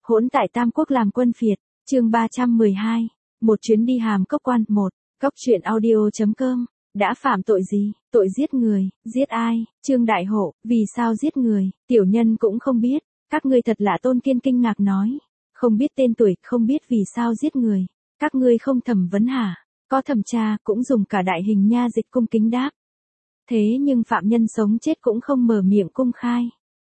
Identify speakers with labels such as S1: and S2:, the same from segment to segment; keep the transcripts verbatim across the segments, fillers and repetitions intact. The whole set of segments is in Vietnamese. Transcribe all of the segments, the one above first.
S1: Hỗn tại Tam Quốc làm quân phiệt, chương ba trăm mười hai, một chuyến đi hàm cốc quan, một, cốc truyện audio.com, đã phạm tội gì, tội giết người, giết ai, Trương Đại Hộ, vì sao giết người, tiểu nhân cũng không biết, các ngươi thật lạ. Tôn Kiên kinh ngạc nói, không biết tên tuổi, không biết vì sao giết người, các ngươi không thẩm vấn hả, có thẩm tra, cũng dùng cả đại hình nha dịch cung kính đáp. Thế nhưng phạm nhân sống chết cũng không mở miệng cung khai.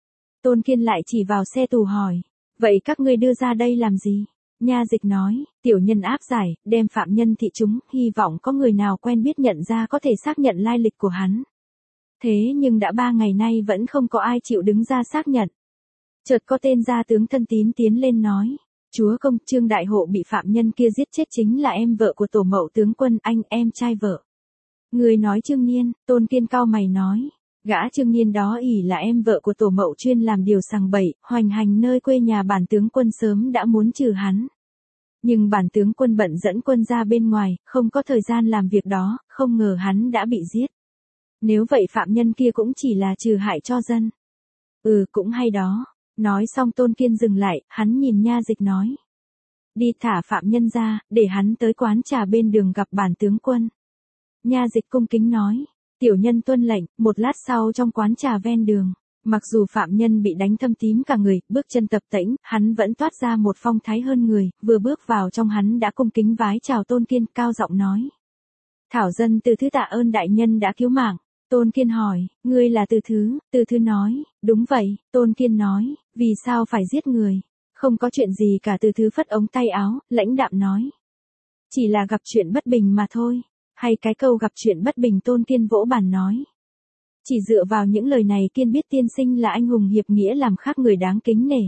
S1: Tôn Kiên lại chỉ vào xe tù hỏi, vậy các ngươi đưa ra đây làm gì? Nha dịch nói, tiểu nhân áp giải, đem phạm nhân thị chúng, hy vọng có người nào quen biết nhận ra có thể xác nhận lai lịch của hắn. Thế nhưng đã ba ngày nay vẫn không có ai chịu đứng ra xác nhận. Chợt có tên gia tướng thân tín tiến lên nói, chúa công, Trương Đại Hộ bị phạm nhân kia giết chết chính là em vợ của tổ mậu tướng quân, anh em trai vợ. Người nói Trương Niên, Tôn Kiên cau mày nói. Gã Trương Niên đó ỷ là em vợ của tổ mậu chuyên làm điều sằng bậy, hoành hành nơi quê nhà bản tướng quân, sớm đã muốn trừ hắn. Nhưng bản tướng quân bận dẫn quân ra bên ngoài, không có thời gian làm việc đó, không ngờ hắn đã bị giết. Nếu vậy phạm nhân kia cũng chỉ là trừ hại cho dân. Ừ, cũng hay đó. Nói xong Tôn Kiên dừng lại, hắn nhìn nha dịch nói. Đi thả phạm nhân ra, để hắn tới quán trà bên đường gặp bản tướng quân. Nha dịch cung kính nói. Tiểu nhân tuân lệnh. Một lát sau trong quán trà ven đường, mặc dù phạm nhân bị đánh thâm tím cả người, bước chân tập tễnh, hắn vẫn toát ra một phong thái hơn người, vừa bước vào trong hắn đã cung kính vái chào Tôn Kiên, cao giọng nói. Thảo dân Từ Thứ tạ ơn đại nhân đã cứu mạng. Tôn Kiên hỏi, ngươi là Từ Thứ? Từ Thứ nói, đúng vậy. Tôn Kiên nói, vì sao phải giết người? Không có chuyện gì cả. Từ Thứ phất ống tay áo, lãnh đạm nói. Chỉ là gặp chuyện bất bình mà thôi. Hay cái câu gặp chuyện bất bình? Tôn Kiên vỗ bàn nói. Chỉ dựa vào những lời này Kiên biết tiên sinh là anh hùng hiệp nghĩa, làm khác người đáng kính nể.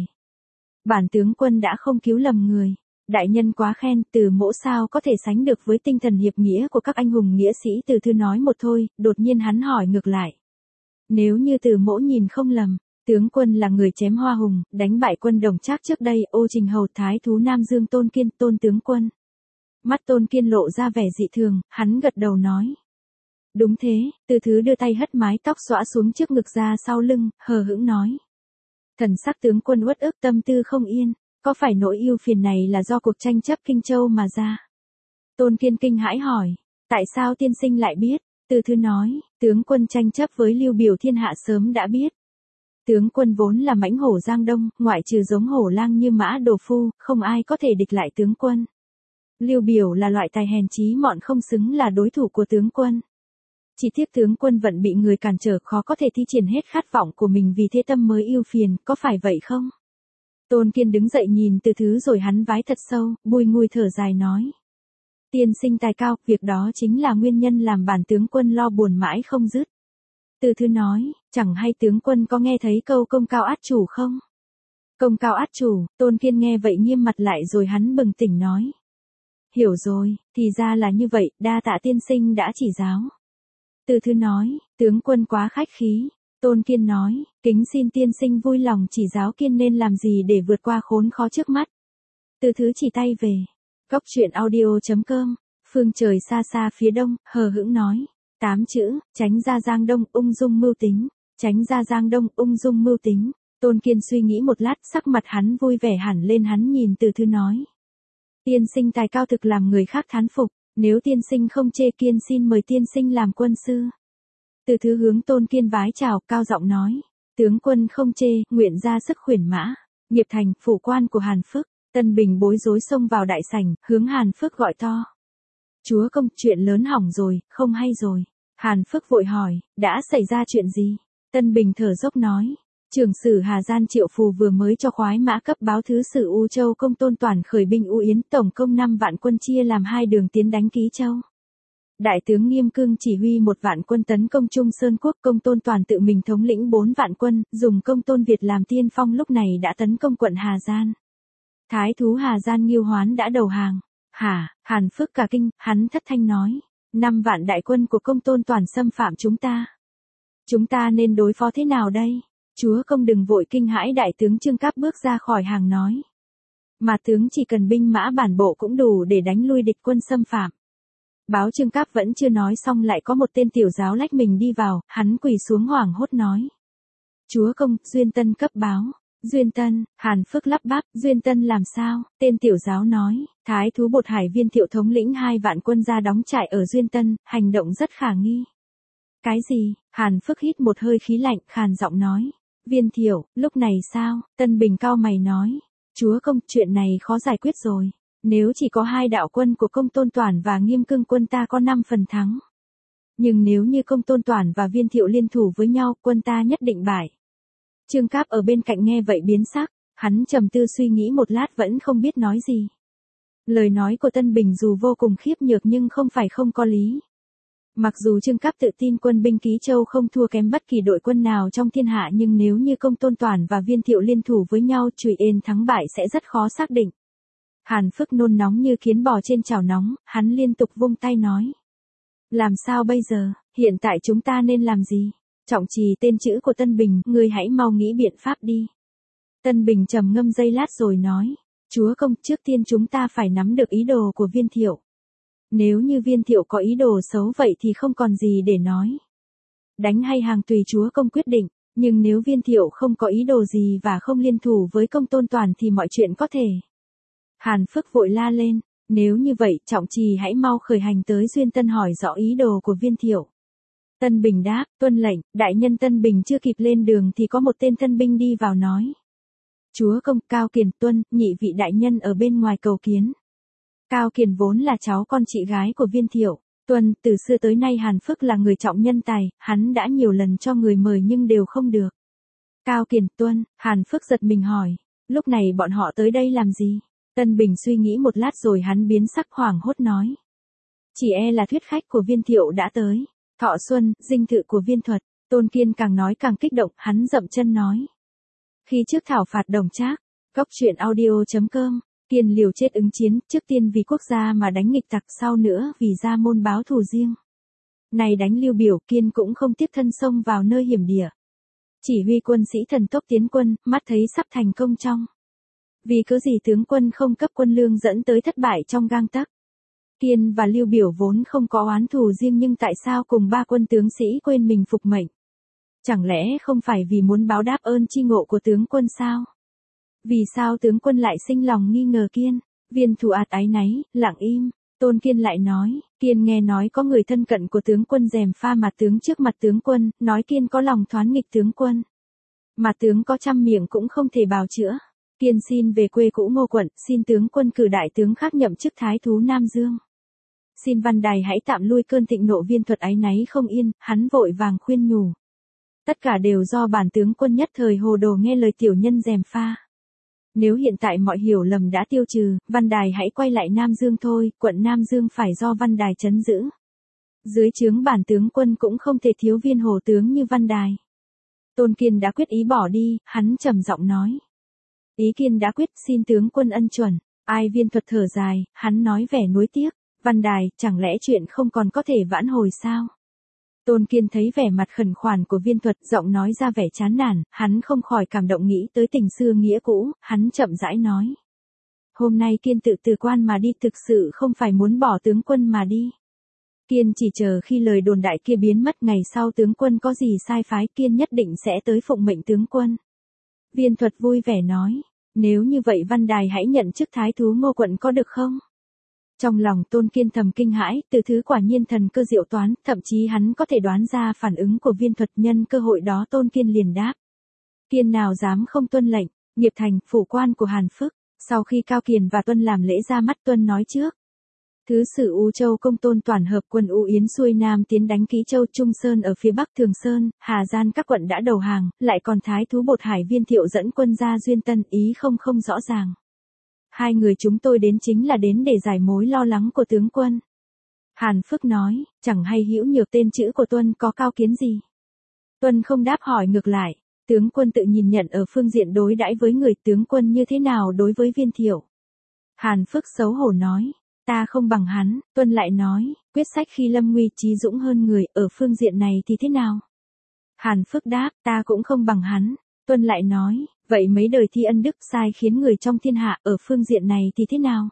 S1: Bản tướng quân đã không cứu lầm người. Đại nhân quá khen, Từ mỗ sao có thể sánh được với tinh thần hiệp nghĩa của các anh hùng nghĩa sĩ? Từ Thứ nói một thôi, đột nhiên hắn hỏi ngược lại. Nếu như Từ mỗ nhìn không lầm, tướng quân là người chém Hoa Hùng, đánh bại quân Đồng Trác trước đây, ô Trình Hầu thái thú Nam Dương Tôn Kiên, Tôn tướng quân. Mắt Tôn Kiên lộ ra vẻ dị thường, hắn gật đầu nói. Đúng thế. Từ Thứ đưa tay hất mái tóc xõa xuống trước ngực ra sau lưng, hờ hững nói. Thần sắc tướng quân uất ức, tâm tư không yên, có phải nỗi ưu phiền này là do cuộc tranh chấp Kinh Châu mà ra? Tôn Kiên kinh hãi hỏi, tại sao tiên sinh lại biết? Từ Thứ nói, tướng quân tranh chấp với Lưu Biểu thiên hạ sớm đã biết. Tướng quân vốn là mãnh hổ Giang Đông, ngoại trừ giống hổ lang như Mã Đồ Phu, không ai có thể địch lại tướng quân. Lưu Biểu là loại tài hèn chí mọn, không xứng là đối thủ của tướng quân. Chỉ tiếc tướng quân vẫn bị người cản trở, khó có thể thi triển hết khát vọng của mình, vì thế tâm mới ưu phiền, có phải vậy không? Tôn Kiên đứng dậy nhìn Từ Thứ rồi hắn vái thật sâu, bùi ngùi thở dài nói. Tiên sinh tài cao, việc đó chính là nguyên nhân làm bản tướng quân lo buồn mãi không dứt. Từ Thứ nói, chẳng hay tướng quân có nghe thấy câu công cao át chủ không? Công cao át chủ? Tôn Kiên nghe vậy nghiêm mặt lại rồi hắn bừng tỉnh nói. Hiểu rồi, thì ra là như vậy, đa tạ tiên sinh đã chỉ giáo. Từ Thứ nói, tướng quân quá khách khí. Tôn Kiên nói, kính xin tiên sinh vui lòng chỉ giáo Kiên nên làm gì để vượt qua khốn khó trước mắt. Từ Thứ chỉ tay về. Cốc truyện audio.com, phương trời xa xa phía đông, hờ hững nói. Tám chữ, tránh ra Giang Đông, ung dung mưu tính. Tránh ra Giang Đông, ung dung mưu tính. Tôn Kiên suy nghĩ một lát, sắc mặt hắn vui vẻ hẳn lên, hắn nhìn Từ Thứ nói. Tiên sinh tài cao thực làm người khác thán phục, nếu tiên sinh không chê, Kiên xin mời tiên sinh làm quân sư. Từ Thứ hướng Tôn Kiên vái chào, cao giọng nói. Tướng quân không chê, nguyện ra sức khuyển mã. Nghiệp thành, phủ quan của Hàn Phước. Tân Bình bối rối xông vào đại sảnh, hướng Hàn Phước gọi to. Chúa công, chuyện lớn hỏng rồi, không hay rồi. Hàn Phước vội hỏi, đã xảy ra chuyện gì? Tân Bình thở dốc nói. Trưởng sử Hà Gian Triệu Phù vừa mới cho khoái mã cấp báo thứ sử U Châu Công Tôn Toàn khởi binh U Yến, tổng công năm vạn quân chia làm hai đường tiến đánh Ký Châu. Đại tướng Nghiêm Cương chỉ huy một vạn quân tấn công Trung Sơn Quốc, Công Tôn Toàn tự mình thống lĩnh bốn vạn quân, dùng Công Tôn Việt làm tiên phong, lúc này đã tấn công quận Hà Gian. Thái thú Hà Gian Nghiêu Hoán đã đầu hàng. Hả? Hàn Phước cả kinh, hắn thất thanh nói. Năm vạn đại quân của Công Tôn Toàn xâm phạm chúng ta. Chúng ta nên đối phó thế nào đây? Chúa công đừng vội kinh hãi, đại tướng Trương Cáp bước ra khỏi hàng nói. Mà tướng chỉ cần binh mã bản bộ cũng đủ để đánh lui địch quân xâm phạm. Báo Trương Cáp vẫn chưa nói xong lại có một tên tiểu giáo lách mình đi vào, hắn quỳ xuống hoảng hốt nói. Chúa công, Duyên Tân cấp báo. Duyên Tân, Hàn Phức lắp bắp, Duyên Tân làm sao? Tên tiểu giáo nói, thái thú bột hải Viên Thiệu thống lĩnh hai vạn quân ra đóng trại ở Duyên Tân, hành động rất khả nghi. Cái gì? Hàn Phức hít một hơi khí lạnh, khàn giọng nói. Viên Thiệu, lúc này sao? Tân Bình cao mày nói. Chúa công, chuyện này khó giải quyết rồi. Nếu chỉ có hai đạo quân của Công Tôn Toản và Nghiêm Cương quân ta có năm phần thắng. Nhưng nếu như Công Tôn Toản và Viên Thiệu liên thủ với nhau, quân ta nhất định bại. Trương Cáp ở bên cạnh nghe vậy biến sắc, hắn trầm tư suy nghĩ một lát vẫn không biết nói gì. Lời nói của Tân Bình dù vô cùng khiếp nhược nhưng không phải không có lý. Mặc dù Trương Cáp tự tin quân binh Ký Châu không thua kém bất kỳ đội quân nào trong thiên hạ nhưng nếu như Công Tôn Toản và Viên Thiệu liên thủ với nhau chùy ên thắng bại sẽ rất khó xác định. Hàn Phức nôn nóng như kiến bò trên chảo nóng, hắn liên tục vung tay nói. Làm sao bây giờ, hiện tại chúng ta nên làm gì? Trọng trì tên chữ của Tân Bình, ngươi hãy mau nghĩ biện pháp đi. Tân Bình trầm ngâm giây lát rồi nói. Chúa công, trước tiên chúng ta phải nắm được ý đồ của Viên Thiệu. Nếu như Viên Thiệu có ý đồ xấu vậy thì không còn gì để nói. Đánh hay hàng tùy chúa công quyết định, nhưng nếu Viên Thiệu không có ý đồ gì và không liên thủ với Công Tôn Toản thì mọi chuyện có thể. Hàn Phức vội la lên, nếu như vậy Trọng trì hãy mau khởi hành tới Duyên Tân hỏi rõ ý đồ của Viên Thiệu. Tân Bình đáp, tuân lệnh. Đại nhân Tân Bình chưa kịp lên đường thì có một tên thân binh đi vào nói. Chúa công, Cao Kiền tuân, nhị vị đại nhân ở bên ngoài cầu kiến. Cao Kiền vốn là cháu con chị gái của Viên Thiệu. Tuân, từ xưa tới nay Hàn Phức là người trọng nhân tài, hắn đã nhiều lần cho người mời nhưng đều không được. Cao Kiền tuân, Hàn Phức giật mình hỏi, lúc này bọn họ tới đây làm gì? Tân Bình suy nghĩ một lát rồi hắn biến sắc hoảng hốt nói. Chỉ e là thuyết khách của Viên Thiệu đã tới. Thọ Xuân, dinh thự của Viên Thuật. Tôn Kiên càng nói càng kích động, hắn dậm chân nói. Khi trước thảo phạt Đồng Trác, Cốc truyện audio chấm com, Kiên liều chết ứng chiến, trước tiên vì quốc gia mà đánh nghịch tặc, sau nữa vì gia môn báo thù riêng. Này đánh Lưu Biểu, Kiên cũng không tiếp thân xông vào nơi hiểm địa. Chỉ huy quân sĩ thần tốc tiến quân, mắt thấy sắp thành công trong. Vì cớ gì tướng quân không cấp quân lương dẫn tới thất bại trong gang tấc. Kiên và Lưu Biểu vốn không có oán thù riêng nhưng tại sao cùng ba quân tướng sĩ quên mình phục mệnh? Chẳng lẽ không phải vì muốn báo đáp ơn chi ngộ của tướng quân sao? Vì sao tướng quân lại sinh lòng nghi ngờ Kiên? Viên Thủ ạt áy náy, lặng im. Tôn Kiên lại nói, Kiên nghe nói có người thân cận của tướng quân gièm pha mặt tướng trước mặt tướng quân, nói Kiên có lòng thoán nghịch tướng quân. Mà tướng có trăm miệng cũng không thể bào chữa. Kiên xin về quê cũ Ngô quận, xin tướng quân cử đại tướng khác nhậm chức thái thú Nam Dương. Xin Văn Đài hãy tạm lui cơn thịnh nộ. Viên Thuật áy náy không yên, hắn vội vàng khuyên nhủ. Tất cả đều do bản tướng quân nhất thời hồ đồ nghe lời tiểu nhân gièm pha. Nếu hiện tại mọi hiểu lầm đã tiêu trừ, Văn Đài hãy quay lại Nam Dương thôi, quận Nam Dương phải do Văn Đài trấn giữ. Dưới trướng bản tướng quân cũng không thể thiếu viên hồ tướng như Văn Đài. Tôn Kiên đã quyết ý bỏ đi, hắn trầm giọng nói. Ý Kiên đã quyết, xin tướng quân ân chuẩn. Ai? Viên Thuật thở dài, hắn nói vẻ nuối tiếc. Văn Đài, chẳng lẽ chuyện không còn có thể vãn hồi sao? Tôn Kiên thấy vẻ mặt khẩn khoản của Viên Thuật, giọng nói ra vẻ chán nản, hắn không khỏi cảm động nghĩ tới tình xưa nghĩa cũ, hắn chậm rãi nói. Hôm nay Kiên tự từ quan mà đi thực sự không phải muốn bỏ tướng quân mà đi. Kiên chỉ chờ khi lời đồn đại kia biến mất, ngày sau tướng quân có gì sai phái Kiên nhất định sẽ tới phụng mệnh tướng quân. Viên Thuật vui vẻ nói, nếu như vậy Văn Đài hãy nhận chức thái thú Ngô quận có được không? Trong lòng Tôn Kiên thầm kinh hãi, từ thứ quả nhiên thần cơ diệu toán, thậm chí hắn có thể đoán ra phản ứng của Viên Thuật, nhân cơ hội đó Tôn Kiên liền đáp. Kiên nào dám không tuân lệnh. Nghiệp Thành, phủ quan của Hàn Phức. Sau khi Cao Kiền và Tuân làm lễ ra mắt, Tuân nói trước. Thứ sử U Châu Công Tôn Toản hợp quân U Yến xuôi Nam tiến đánh Ký Châu, Trung Sơn ở phía Bắc, Thường Sơn, Hà Gian các quận đã đầu hàng, lại còn thái thú bột hải Viên Thiệu dẫn quân ra Duyên Tân, ý không không rõ ràng. Hai người chúng tôi đến chính là đến để giải mối lo lắng của tướng quân. Hàn Phức nói, chẳng hay hữu nhược tên chữ của Tuân có cao kiến gì. Tuân không đáp hỏi ngược lại, tướng quân tự nhìn nhận ở phương diện đối đãi với người, tướng quân như thế nào đối với Viên Thiệu. Hàn Phức xấu hổ nói, ta không bằng hắn. Tuân lại nói, quyết sách khi lâm nguy trí dũng hơn người, ở phương diện này thì thế nào? Hàn Phức đáp, ta cũng không bằng hắn. Tuân lại nói, vậy mấy đời thi ân đức sai khiến người trong thiên hạ, ở phương diện này thì thế nào?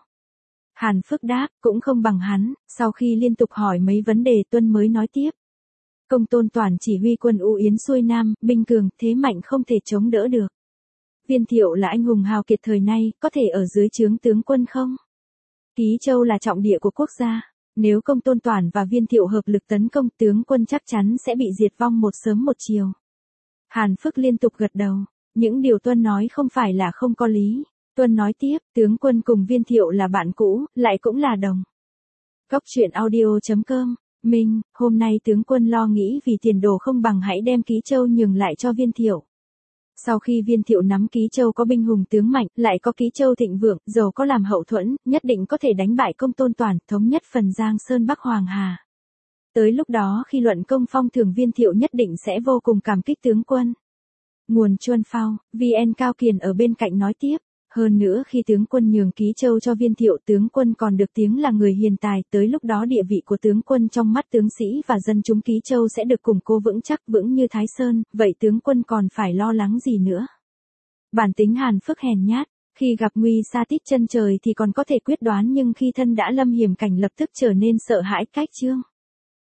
S1: Hàn Phức đáp, cũng không bằng hắn. Sau khi liên tục hỏi mấy vấn đề, Tuân mới nói tiếp. Công Tôn Toản chỉ huy quân U Yến xuôi Nam, binh cường, thế mạnh không thể chống đỡ được. Viên Thiệu là anh hùng hào kiệt thời nay, có thể ở dưới trướng tướng quân không? Ký Châu là trọng địa của quốc gia. Nếu Công Tôn Toản và Viên Thiệu hợp lực tấn công, tướng quân chắc chắn sẽ bị diệt vong một sớm một chiều. Hàn Phức liên tục gật đầu. Những điều Tuân nói không phải là không có lý. Tuân nói tiếp, tướng quân cùng Viên Thiệu là bạn cũ, lại cũng là đồng. Cốc truyện audio chấm com. Minh, hôm nay tướng quân lo nghĩ vì tiền đồ không bằng hãy đem Ký Châu nhường lại cho Viên Thiệu. Sau khi Viên Thiệu nắm Ký Châu có binh hùng tướng mạnh, lại có Ký Châu thịnh vượng, giàu có làm hậu thuẫn, nhất định có thể đánh bại Công Tôn Toản, thống nhất phần Giang Sơn Bắc Hoàng Hà. Tới lúc đó khi luận công phong thưởng, Viên Thiệu nhất định sẽ vô cùng cảm kích tướng quân. Nguồn Chuân Phao, vê en Cao Kiền ở bên cạnh nói tiếp. Hơn nữa khi tướng quân nhường Ký Châu cho Viên Thiệu, tướng quân còn được tiếng là người hiền tài, tới lúc đó địa vị của tướng quân trong mắt tướng sĩ và dân chúng Ký Châu sẽ được củng cố vững chắc, vững như Thái Sơn, vậy tướng quân còn phải lo lắng gì nữa. Bản tính Hàn Phức hèn nhát, khi gặp nguy sa tít chân trời thì còn có thể quyết đoán, nhưng khi thân đã lâm hiểm cảnh lập tức trở nên sợ hãi cách chương.